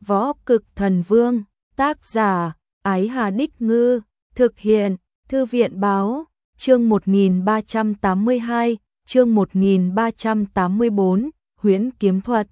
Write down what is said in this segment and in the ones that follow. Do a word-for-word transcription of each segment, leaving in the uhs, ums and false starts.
Võ Cực Thần Vương, tác giả, Ái Hà Đích Ngư, thực hiện, Thư viện Báo, chương một nghìn ba trăm tám mươi hai, chương một nghìn ba trăm tám mươi bốn, huyễn kiếm thuật.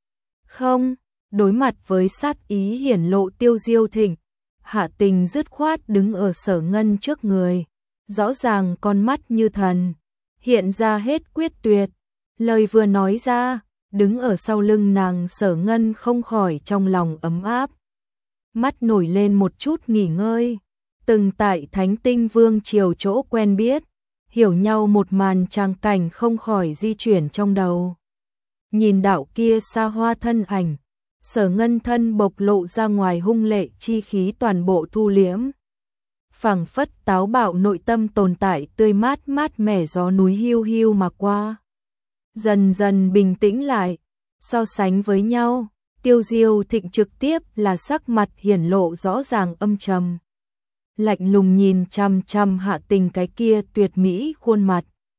Không, đối mặt với sát ý hiển lộ Tiêu Diêu Thịnh, Hạ Tình dứt khoát đứng ở Sở Ngân trước người, rõ ràng con mắt như thần, hiện ra hết quyết tuyệt, lời vừa nói ra, đứng ở sau lưng nàng Sở Ngân không khỏi trong lòng ấm áp. Mắt nổi lên một chút nghỉ ngơi, từng tại Thánh Tinh Vương triều chỗ quen biết, hiểu nhau một màn tràng cảnh không khỏi di chuyển trong đầu. Nhìn đạo kia xa hoa thân ảnh, Sở Ngân thân bộc lộ ra ngoài hung lệ chi khí toàn bộ thu liễm. Phảng phất táo bạo nội tâm tồn tại tươi mát mát mẻ gió núi hiu hiu mà qua. Dần dần bình tĩnh lại, so sánh với nhau, Tiêu Diêu Thịnh trực tiếp là sắc mặt hiển lộ rõ ràng âm trầm. Lạnh lùng nhìn chằm chằm Hạ Tình cái kia tuyệt mỹ khuôn mặt.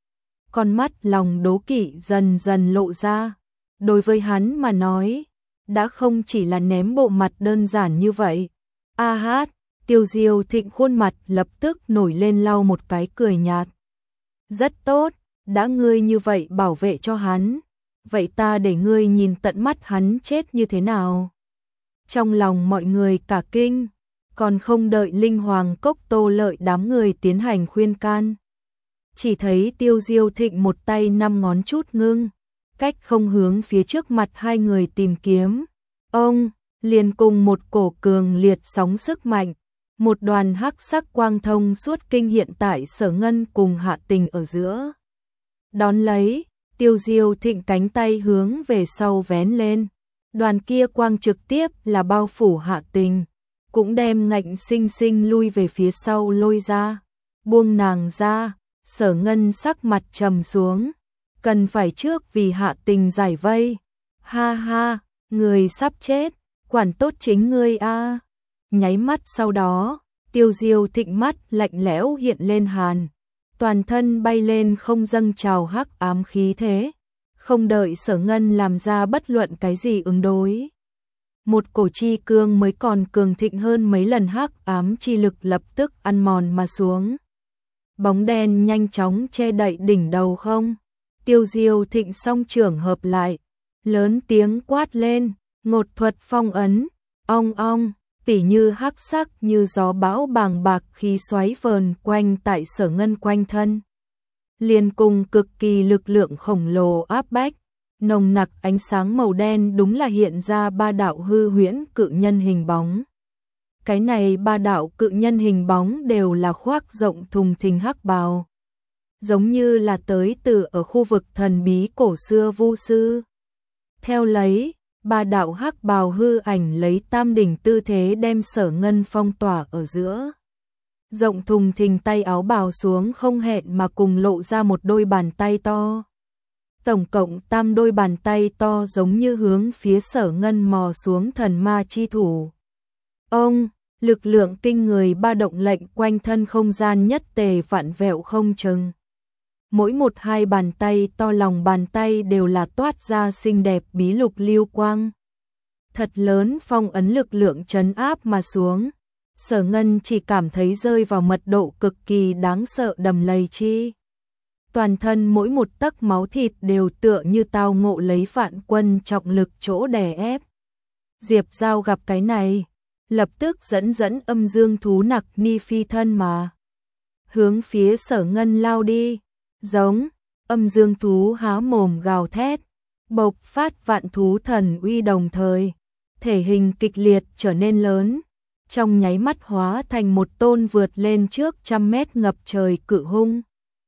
Con mắt lòng đố kỵ dần dần lộ ra. Đối với hắn mà nói, đã không chỉ là ném bộ mặt đơn giản như vậy. A hát, Tiêu Diêu Thịnh khuôn mặt lập tức nổi lên lau một cái cười nhạt. Rất tốt, đã ngươi như vậy bảo vệ cho hắn, vậy ta để ngươi nhìn tận mắt hắn chết như thế nào. Trong lòng mọi người cả kinh, còn không đợi Linh Hoàng Cốc Tô Lợi đám người tiến hành khuyên can. Chỉ thấy Tiêu Diêu Thịnh một tay năm ngón chút ngưng, cách không hướng phía trước mặt hai người tìm kiếm. Ông, liền cùng một cổ cường liệt sóng sức mạnh, một đoàn hắc sắc quang thông suốt kinh hiện tại Sở Ngân cùng Hạ Tình ở giữa. Đón lấy, Tiêu Diêu Thịnh cánh tay hướng về sau vén lên, đoàn kia quang trực tiếp là bao phủ Hạ Tình, cũng đem ngạnh sinh sinh lui về phía sau lôi ra, buông nàng ra. Sở Ngân sắc mặt trầm xuống, cần phải trước vì Hạ Tình giải vây. Ha ha, người sắp chết, quản tốt chính ngươi a. Nháy mắt sau đó, Tiêu Diêu Thịnh mắt lạnh lẽo hiện lên hàn, toàn thân bay lên không dâng trào hắc ám khí thế, không đợi Sở Ngân làm ra bất luận cái gì ứng đối. Một cổ chi cương mới còn cường thịnh hơn mấy lần hắc ám chi lực lập tức ăn mòn mà xuống. Bóng đen nhanh chóng che đậy đỉnh đầu không. Tiêu Diêu Thịnh song trưởng hợp lại, lớn tiếng quát lên, ngột thuật phong ấn, ong ong, tỉ như hắc sắc như gió bão bàng bạc khí xoáy vờn quanh tại Sở Ngân quanh thân. Liền cùng cực kỳ lực lượng khổng lồ áp bách, nồng nặc ánh sáng màu đen đúng là hiện ra ba đạo hư huyễn cự nhân hình bóng. Cái này ba đạo cự nhân hình bóng đều là khoác rộng thùng thình hắc bào, giống như là tới từ ở khu vực thần bí cổ xưa vu sư. Theo lấy, ba đạo hắc bào hư ảnh lấy tam đỉnh tư thế đem Sở Ngân phong tỏa ở giữa. Rộng thùng thình tay áo bào xuống không hẹn mà cùng lộ ra một đôi bàn tay to. Tổng cộng tam đôi bàn tay to giống như hướng phía Sở Ngân mò xuống thần ma chi thủ. Ông, lực lượng kinh người ba động lệnh quanh thân không gian nhất tề vặn vẹo không chừng. Mỗi một hai bàn tay to lòng bàn tay đều là toát ra xinh đẹp bí lục lưu quang. Thật lớn phong ấn lực lượng trấn áp mà xuống. Sở Ngân chỉ cảm thấy rơi vào mật độ cực kỳ đáng sợ đầm lầy chi. Toàn thân mỗi một tấc máu thịt đều tựa như tao ngộ lấy vạn quân trọng lực chỗ đè ép. Diệp Giao gặp cái này, lập tức dẫn dẫn âm dương thú nặc ni phi thân mà hướng phía Sở Ngân lao đi. Giống, âm dương thú há mồm gào thét, bộc phát vạn thú thần uy đồng thời, thể hình kịch liệt trở nên lớn, trong nháy mắt hóa thành một tôn vượt lên trước trăm mét ngập trời cự hung.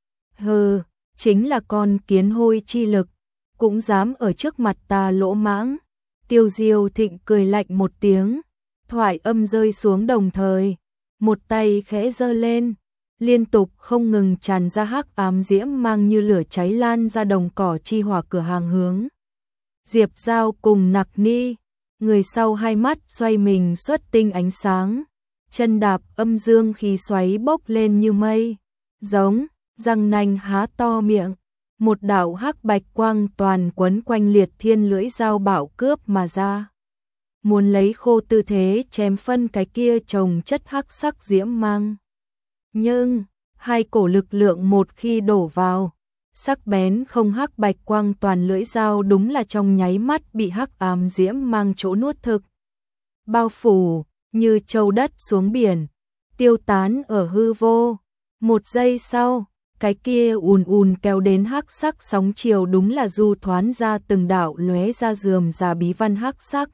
Hừ, chính là con kiến hôi chi lực, cũng dám ở trước mặt ta lỗ mãng. Tiêu Diêu Thịnh cười lạnh một tiếng, thoại âm rơi xuống đồng thời, một tay khẽ giơ lên, liên tục không ngừng tràn ra hắc ám diễm mang như lửa cháy lan ra đồng cỏ chi hỏa cửa hàng hướng Diệp Giao cùng Nặc Ni. Người sau hai mắt xoay mình xuất tinh ánh sáng, chân đạp âm dương khí xoáy bốc lên như mây, giống, răng nanh há to miệng, một đạo hắc bạch quang toàn quấn quanh liệt thiên lưỡi dao bảo cướp mà ra. muốn lấy khô tư thế chém phân cái kia trồng chất hắc sắc diễm mang. Nhưng, hai cổ lực lượng một khi đổ vào, sắc bén không hắc bạch quang toàn lưỡi dao đúng là trong nháy mắt bị hắc ám diễm mang chỗ nuốt thực. Bao phủ, như châu đất xuống biển, tiêu tán ở hư vô. Một giây sau, cái kia ùn ùn kéo đến hắc sắc sóng chiều đúng là du thoán ra từng đạo lóe ra rườm rà bí văn hắc sắc.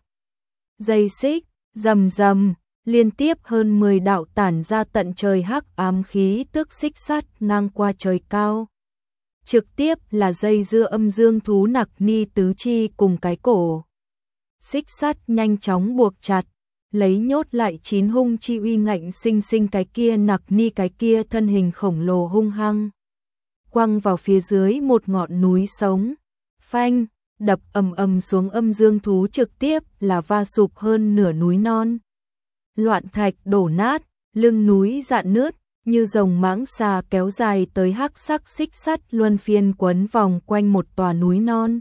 Dây xích, rầm rầm, liên tiếp hơn mười đạo tản ra tận trời hắc ám khí tức xích sắt ngang qua trời cao. Trực tiếp là dây dưa âm dương thú nặc ni tứ chi cùng cái cổ. Xích sắt nhanh chóng buộc chặt, lấy nhốt lại chín hung chi uy ngạnh sinh sinh cái kia nặc ni cái kia thân hình khổng lồ hung hăng. Quăng vào phía dưới một ngọn núi sống, phanh, đập ầm ầm xuống âm dương thú trực tiếp là va sụp hơn nửa núi non. Loạn thạch đổ nát, lưng núi rạn nứt, như rồng mãng xà kéo dài tới hắc sắc xích sắt luân phiên quấn vòng quanh một tòa núi non.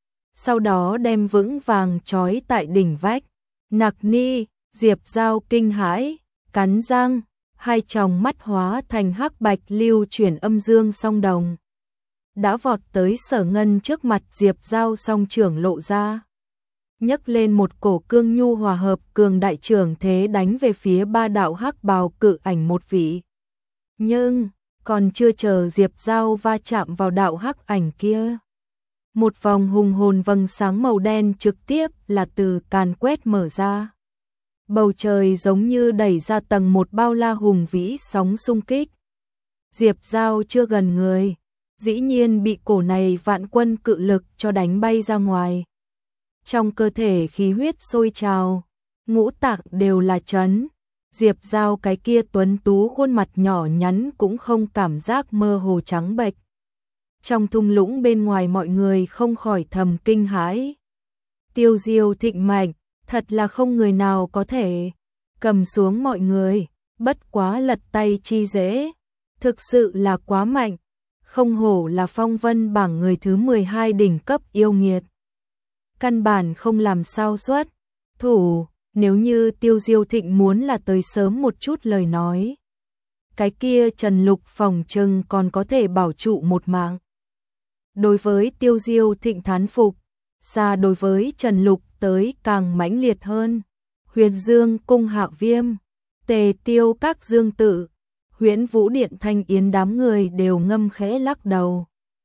Sau đó đem vững vàng trói tại đỉnh vách. Nặc ni, Diệp Dao kinh hãi, cắn răng, hai tròng mắt hóa thành hắc bạch lưu chuyển âm dương song đồng. Đã vọt tới Sở Ngân trước mặt Diệp Dao song trưởng lộ ra. Nhấc lên một cổ cương nhu hòa hợp cường đại trưởng thế đánh về phía ba đạo hắc bào cự ảnh một vị. Nhưng, còn chưa chờ Diệp Dao va chạm vào đạo hắc ảnh kia. Một vòng hùng hồn vầng sáng màu đen trực tiếp là từ càn quét mở ra. Bầu trời giống như đẩy ra tầng một bao la hùng vĩ sóng xung kích. Diệp Dao chưa gần người, dĩ nhiên bị cổ này vạn quân cự lực cho đánh bay ra ngoài. Trong cơ thể khí huyết sôi trào, ngũ tạng đều là chấn. Diệp Dao cái kia tuấn tú khuôn mặt nhỏ nhắn cũng không cảm giác mơ hồ trắng bệch. Trong thung lũng bên ngoài mọi người không khỏi thầm kinh hãi. Tiêu Diêu thịnh mạnh, thật là không người nào có thể cầm xuống mọi người, bất quá lật tay chi dễ. Thực sự là quá mạnh, không hổ là phong vân bảng người thứ mười hai đỉnh cấp yêu nghiệt. Căn bản không làm sao xuất thủ, nếu như Tiêu Diêu thịnh muốn là tới sớm một chút lời nói. Cái kia Trần Lục phòng trừng còn có thể bảo trụ một mạng. Đối với Tiêu Diêu thịnh thán phục, xa đối với Trần Lục tới càng mãnh liệt hơn. Huyền Dương cung Hạ Viêm, Tề Tiêu các Dương tự, Huyễn Vũ điện Thanh Yến đám người đều ngâm khẽ lắc đầu.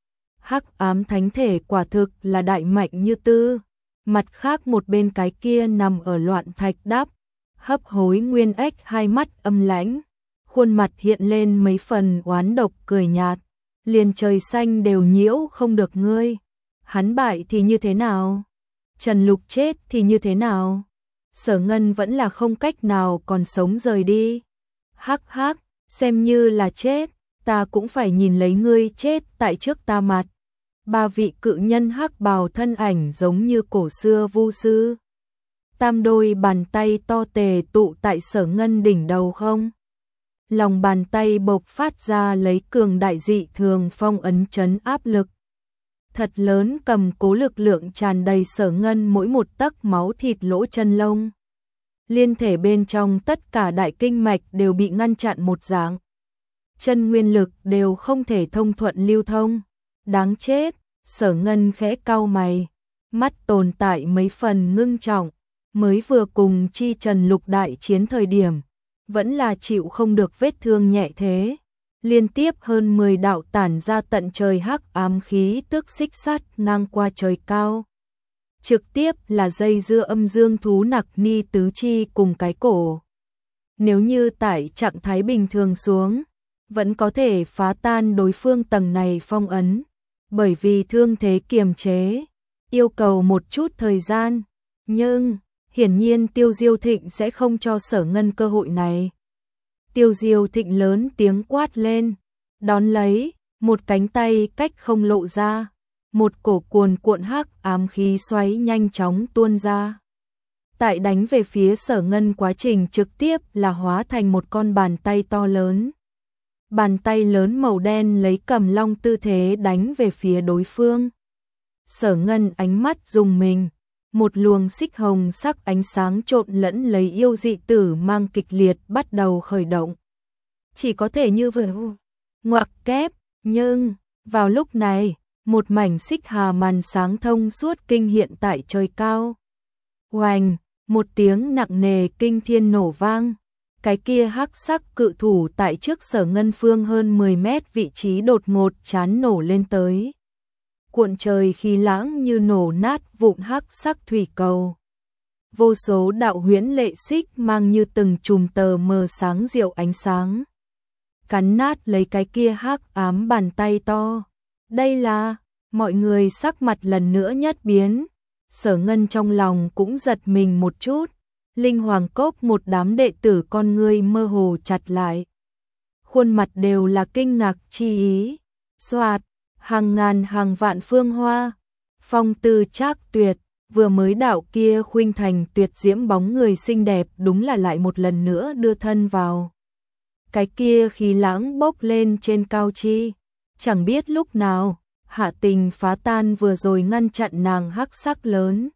Hắc ám thánh thể quả thực là đại mạnh như tư. Mặt khác một bên cái kia nằm ở loạn thạch đáp, hấp hối nguyên ếch hai mắt âm lãnh, khuôn mặt hiện lên mấy phần oán độc cười nhạt, liền trời xanh đều nhiễu không được ngươi. Hắn bại thì như thế nào? Trần Lục chết thì như thế nào? Sở Ngân vẫn là không cách nào còn sống rời đi. Hắc hắc, xem như là chết, ta cũng phải nhìn lấy ngươi chết tại trước ta mặt. Ba vị cự nhân hắc bào thân ảnh giống như cổ xưa vu sư. Tam đôi bàn tay to tề tụ tại Sở Ngân đỉnh đầu không. Lòng bàn tay bộc phát ra lấy cường đại dị thường phong ấn chấn áp lực. Thật lớn cầm cố lực lượng tràn đầy Sở Ngân mỗi một tấc máu thịt lỗ chân lông. Liên thể bên trong tất cả đại kinh mạch đều bị ngăn chặn một dạng. Chân nguyên lực đều không thể thông thuận lưu thông. Đáng chết, Sở Ngân khẽ cau mày, mắt tồn tại mấy phần ngưng trọng, mới vừa cùng chi Trần Lục đại chiến thời điểm, vẫn là chịu không được vết thương nhẹ thế. Liên tiếp hơn mười đạo tản ra tận trời hắc ám khí tức xích sắt ngang qua trời cao. Trực tiếp là dây dưa âm dương thú nặc ni tứ chi cùng cái cổ. Nếu như tại trạng thái bình thường xuống, vẫn có thể phá tan đối phương tầng này phong ấn. Bởi vì thương thế kiềm chế, yêu cầu một chút thời gian, nhưng hiển nhiên Tiêu Diêu Thịnh sẽ không cho Sở Ngân cơ hội này. Tiêu Diêu Thịnh lớn tiếng quát lên, đón lấy, một cánh tay cách không lộ ra, một cổ cuồn cuộn hắc ám khí xoáy nhanh chóng tuôn ra. Tại đánh về phía Sở Ngân quá trình trực tiếp là hóa thành một con bàn tay to lớn. Bàn tay lớn màu đen lấy cầm long tư thế đánh về phía đối phương. Sở Ngân ánh mắt rùng mình, một luồng xích hồng sắc ánh sáng trộn lẫn lấy yêu dị tử mang kịch liệt bắt đầu khởi động. Chỉ có thể như vừa ngoặc kép, nhưng vào lúc này, một mảnh xích hà màn sáng thông suốt kinh hiện tại trời cao. Oành, một tiếng nặng nề kinh thiên nổ vang. Cái kia hắc sắc cự thủ tại trước Sở Ngân Phương hơn mười mét vị trí đột ngột chán nổ lên tới. Cuộn trời khí lãng như nổ nát vụn hắc sắc thủy cầu. Vô số đạo huyễn lệ xích mang như từng chùm tờ mờ sáng diệu ánh sáng. Cắn nát lấy cái kia hắc ám bàn tay to. Đây là, mọi người sắc mặt lần nữa nhất biến. Sở Ngân trong lòng cũng giật mình một chút. Linh Hoàng Cốc một đám đệ tử con ngươi mơ hồ chặt lại. Khuôn mặt đều là kinh ngạc chi ý. Soạt, hàng ngàn hàng vạn phương hoa. Phong tư trác tuyệt, vừa mới đạo kia khuynh thành tuyệt diễm bóng người xinh đẹp đúng là lại một lần nữa đưa thân vào. Cái kia khí lãng bốc lên trên cao chi. Chẳng biết lúc nào, Hạ Tình phá tan vừa rồi ngăn chặn nàng hắc sắc lớn.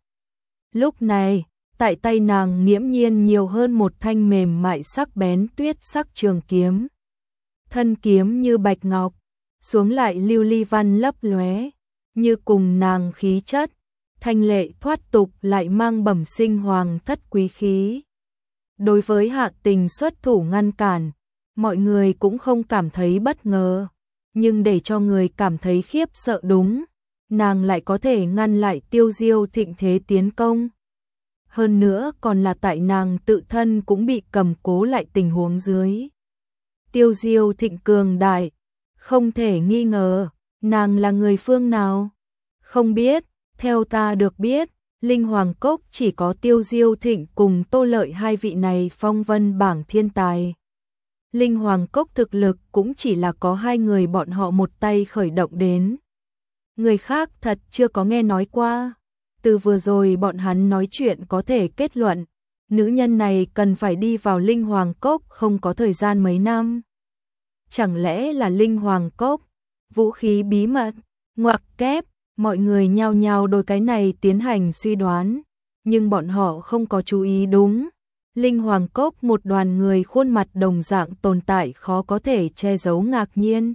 Lúc này, tại tay nàng nghiễm nhiên nhiều hơn một thanh mềm mại sắc bén tuyết sắc trường kiếm. Thân kiếm như bạch ngọc, xuống lại lưu ly văn lấp lóe, như cùng nàng khí chất, thanh lệ thoát tục lại mang bẩm sinh hoàng thất quý khí. Đối với Hạ Tình xuất thủ ngăn cản, mọi người cũng không cảm thấy bất ngờ, nhưng để cho người cảm thấy khiếp sợ đúng, nàng lại có thể ngăn lại Tiêu Diêu thịnh thế tiến công. Hơn nữa còn là tại nàng tự thân cũng bị cầm cố lại tình huống dưới. Tiêu Diêu thịnh cường đại, không thể nghi ngờ, nàng là người phương nào? Không biết, theo ta được biết, Linh Hoàng Cốc chỉ có Tiêu Diêu thịnh cùng Tô Lợi hai vị này phong vân bảng thiên tài. Linh Hoàng Cốc thực lực cũng chỉ là có hai người bọn họ một tay khởi động đến. Người khác thật chưa có nghe nói qua. Từ vừa rồi bọn hắn nói chuyện có thể kết luận, nữ nhân này cần phải đi vào Linh Hoàng Cốc không có thời gian mấy năm. Chẳng lẽ là Linh Hoàng Cốc, vũ khí bí mật, ngoặc kép, mọi người nhao nhao đôi cái này tiến hành suy đoán, nhưng bọn họ không có chú ý đúng. Linh Hoàng Cốc một đoàn người khuôn mặt đồng dạng tồn tại khó có thể che giấu ngạc nhiên.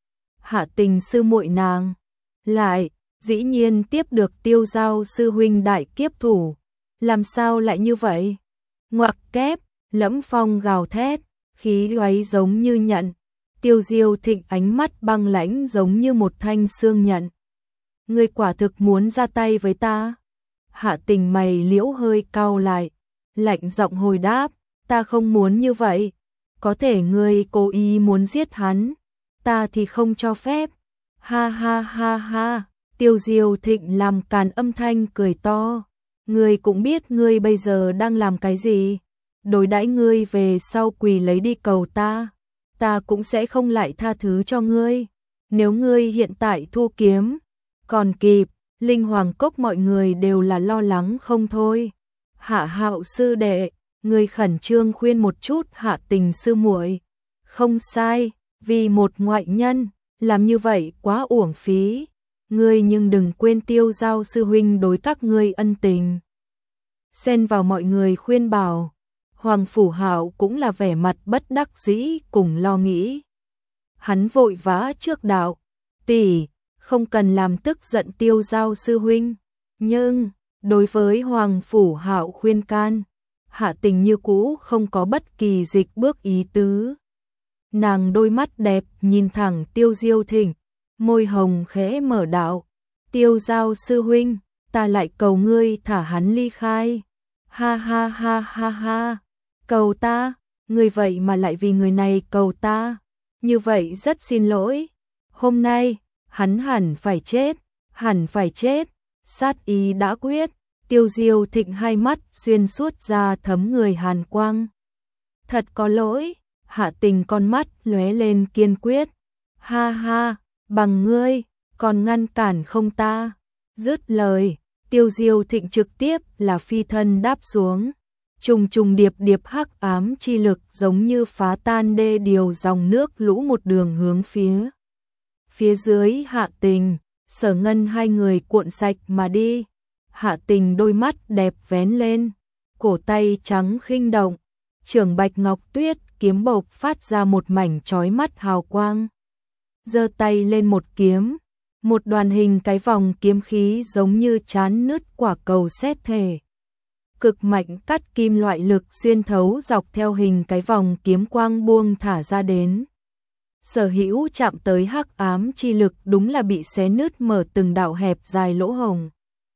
Hạ Tình sư muội nàng, lại, dĩ nhiên tiếp được Tiêu Giao sư huynh đại kiếp thủ, làm sao lại như vậy? Ngoặc kép, Lẫm Phong gào thét, khí oáy giống như nhận, Tiêu Diêu thịnh ánh mắt băng lãnh giống như một thanh xương nhận. Ngươi quả thực muốn ra tay với ta? Hạ Tình mày liễu hơi cau lại, lạnh giọng hồi đáp, ta không muốn như vậy, có thể ngươi cố ý muốn giết hắn, ta thì không cho phép. Ha ha ha ha. Tiêu Diêu thịnh làm càn âm thanh cười to. Ngươi cũng biết ngươi bây giờ đang làm cái gì. Đối đãi ngươi về sau quỳ lấy đi cầu ta, ta cũng sẽ không lại tha thứ cho ngươi. Nếu ngươi hiện tại thu kiếm, còn kịp. Linh Hoàng Cốc mọi người đều là lo lắng không thôi. Hạ Hạo sư đệ, ngươi khẩn trương khuyên một chút Hạ Tình sư muội. Không sai, vì một ngoại nhân, làm như vậy quá uổng phí. Ngươi nhưng đừng quên Tiêu Giao sư huynh đối các ngươi ân tình. Xen vào mọi người khuyên bảo, Hoàng Phủ Hạo cũng là vẻ mặt bất đắc dĩ cùng lo nghĩ. Hắn vội vã trước đạo, tỷ, không cần làm tức giận Tiêu Giao sư huynh, nhưng đối với Hoàng Phủ Hạo khuyên can, Hạ Tình như cũ không có bất kỳ dịch bước ý tứ. Nàng đôi mắt đẹp nhìn thẳng Tiêu Diêu thịnh, môi hồng khẽ mở đạo, Tiêu Giao sư huynh, ta lại cầu ngươi thả hắn ly khai. Ha ha ha ha ha, cầu ta, ngươi vậy mà lại vì người này cầu ta, như vậy rất xin lỗi. Hôm nay, hắn hẳn phải chết, hẳn phải chết, sát ý đã quyết. Tiêu Diêu thịnh hai mắt xuyên suốt ra thấm người hàn quang. Thật có lỗi. Hạ Tình con mắt lóe lên kiên quyết. Ha ha, bằng ngươi, còn ngăn cản không ta? Dứt lời, Tiêu Diêu thịnh trực tiếp là phi thân đáp xuống. Trùng trùng điệp điệp hắc ám chi lực giống như phá tan đê điều dòng nước lũ một đường hướng phía. Phía dưới Hạ Tình, Sở Ngân hai người cuộn sạch mà đi. Hạ Tình đôi mắt đẹp vén lên, cổ tay trắng khinh động, trưởng bạch ngọc tuyết kiếm bộc phát ra một mảnh chói mắt hào quang. Giơ tay lên một kiếm, một đoàn hình cái vòng kiếm khí giống như chán nứt quả cầu sét thể. Cực mạnh cắt kim loại lực xuyên thấu dọc theo hình cái vòng kiếm quang buông thả ra đến. Sở hữu chạm tới hắc ám chi lực đúng là bị xé nứt mở từng đạo hẹp dài lỗ hồng.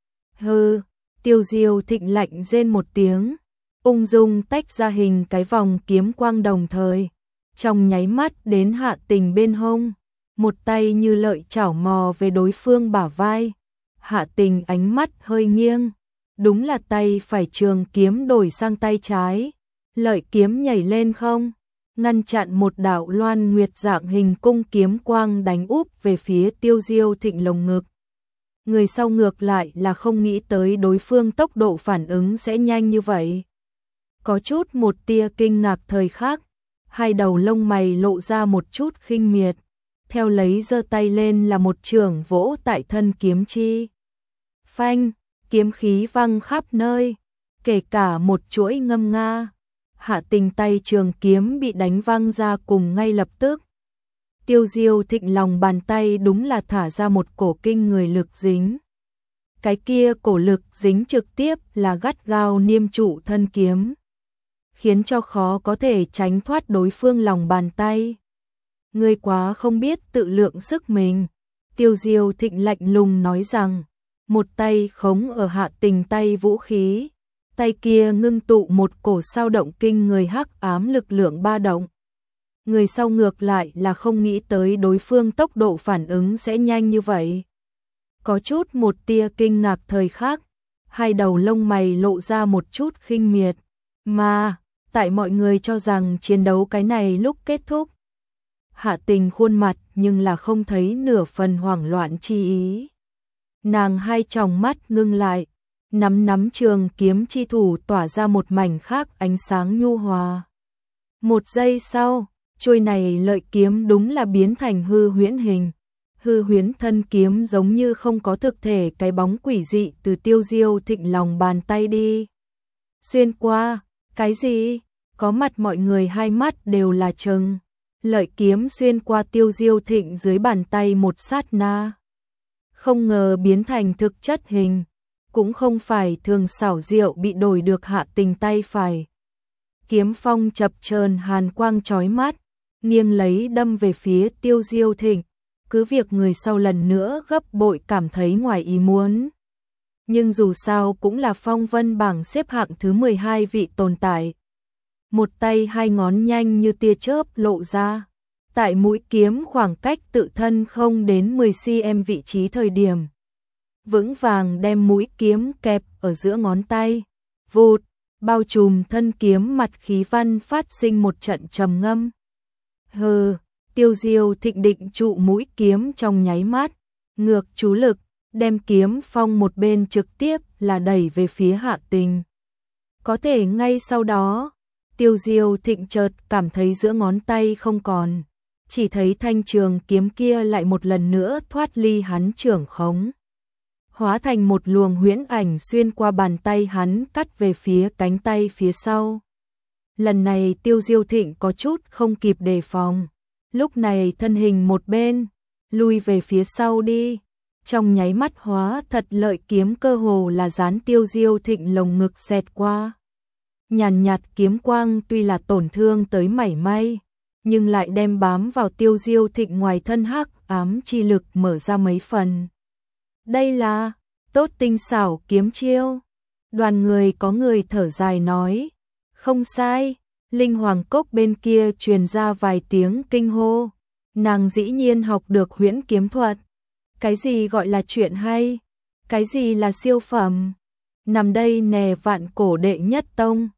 Hừ, Tiêu Diêu Thịnh lạnh rên một tiếng, ung dung tách ra hình cái vòng kiếm quang đồng thời, trong nháy mắt đến Hạ Tình bên hông, một tay như lợi chảo mò về đối phương bả vai. Hạ Tình ánh mắt hơi nghiêng, đúng là tay phải trường kiếm đổi sang tay trái, lợi kiếm nhảy lên không, ngăn chặn một đạo loan nguyệt dạng hình cung kiếm quang đánh úp về phía Tiêu Diêu Thịnh lồng ngực. Người sau ngược lại là không nghĩ tới đối phương tốc độ phản ứng sẽ nhanh như vậy. Có chút một tia kinh ngạc thời khắc, hai đầu lông mày lộ ra một chút khinh miệt, theo lấy giơ tay lên là một chưởng vỗ tại thân kiếm chi. Phanh, kiếm khí văng khắp nơi, kể cả một chuỗi ngâm nga. Hạ Tình tay trường kiếm bị đánh văng ra cùng ngay lập tức. Tiêu Diêu Thịnh lòng bàn tay đúng là thả ra một cổ kinh người lực dính. Cái kia cổ lực dính trực tiếp là gắt gao niêm trụ thân kiếm, khiến cho khó có thể tránh thoát đối phương lòng bàn tay. Ngươi quá không biết tự lượng sức mình. Tiêu Diêu Thịnh lạnh lùng nói rằng, một tay khống ở Hạ Tình tay vũ khí, tay kia ngưng tụ một cổ sao động kinh người hắc ám lực lượng ba động. Người sau ngược lại là không nghĩ tới đối phương tốc độ phản ứng sẽ nhanh như vậy. Có chút một tia kinh ngạc thời khắc, hai đầu lông mày lộ ra một chút khinh miệt, mà tại mọi người cho rằng chiến đấu cái này lúc kết thúc. Hạ Tình khuôn mặt nhưng là không thấy nửa phần hoảng loạn chi ý. Nàng hai tròng mắt ngưng lại, nắm nắm trường kiếm chi thủ tỏa ra một mảnh khác ánh sáng nhu hòa. Một giây sau, chuôi này lợi kiếm đúng là biến thành hư huyễn hình. Hư huyễn thân kiếm giống như không có thực thể, cái bóng quỷ dị từ Tiêu Diêu Thịnh lòng bàn tay đi xuyên qua. Cái gì? Có mặt mọi người hai mắt đều là trừng. Lợi kiếm xuyên qua Tiêu Diêu Thịnh dưới bàn tay một sát na, không ngờ biến thành thực chất hình, cũng không phải thường xảo diệu bị đổi được. Hạ Tình tay phải kiếm phong chập chờn hàn quang chói mắt, nghiêng lấy đâm về phía Tiêu Diêu Thịnh. Cứ việc người sau lần nữa gấp bội cảm thấy ngoài ý muốn, nhưng dù sao cũng là phong vân bảng xếp hạng thứ mười hai vị tồn tại. Một tay hai ngón nhanh như tia chớp lộ ra, tại mũi kiếm khoảng cách tự thân không đến mười xăng-ti-mét vị trí thời điểm, vững vàng đem mũi kiếm kẹp ở giữa ngón tay, vụt, bao trùm thân kiếm mặt khí văn phát sinh một trận trầm ngâm. Hừ, Tiêu Diêu Thịnh định trụ mũi kiếm trong nháy mắt, ngược chú lực, đem kiếm phong một bên trực tiếp là đẩy về phía Hạ Tình. Có thể ngay sau đó, Tiêu Diêu Thịnh chợt cảm thấy giữa ngón tay không còn, chỉ thấy thanh trường kiếm kia lại một lần nữa thoát ly hắn trưởng khống, hóa thành một luồng huyễn ảnh xuyên qua bàn tay hắn cắt về phía cánh tay phía sau. Lần này Tiêu Diêu Thịnh có chút không kịp đề phòng, lúc này thân hình một bên, lui về phía sau đi, trong nháy mắt hóa thật lợi kiếm cơ hồ là dán Tiêu Diêu Thịnh lồng ngực xẹt qua. Nhàn nhạt kiếm quang tuy là tổn thương tới mảy may, nhưng lại đem bám vào Tiêu Diêu Thịnh ngoài thân hắc ám chi lực mở ra mấy phần. Đây là tốt tinh xảo kiếm chiêu. Đoàn người có người thở dài nói, không sai. Linh Hoàng Cốc bên kia truyền ra vài tiếng kinh hô, nàng dĩ nhiên học được huyễn kiếm thuật. Cái gì gọi là chuyện hay? Cái gì là siêu phẩm? Nằm đây nè, vạn cổ đệ nhất tông.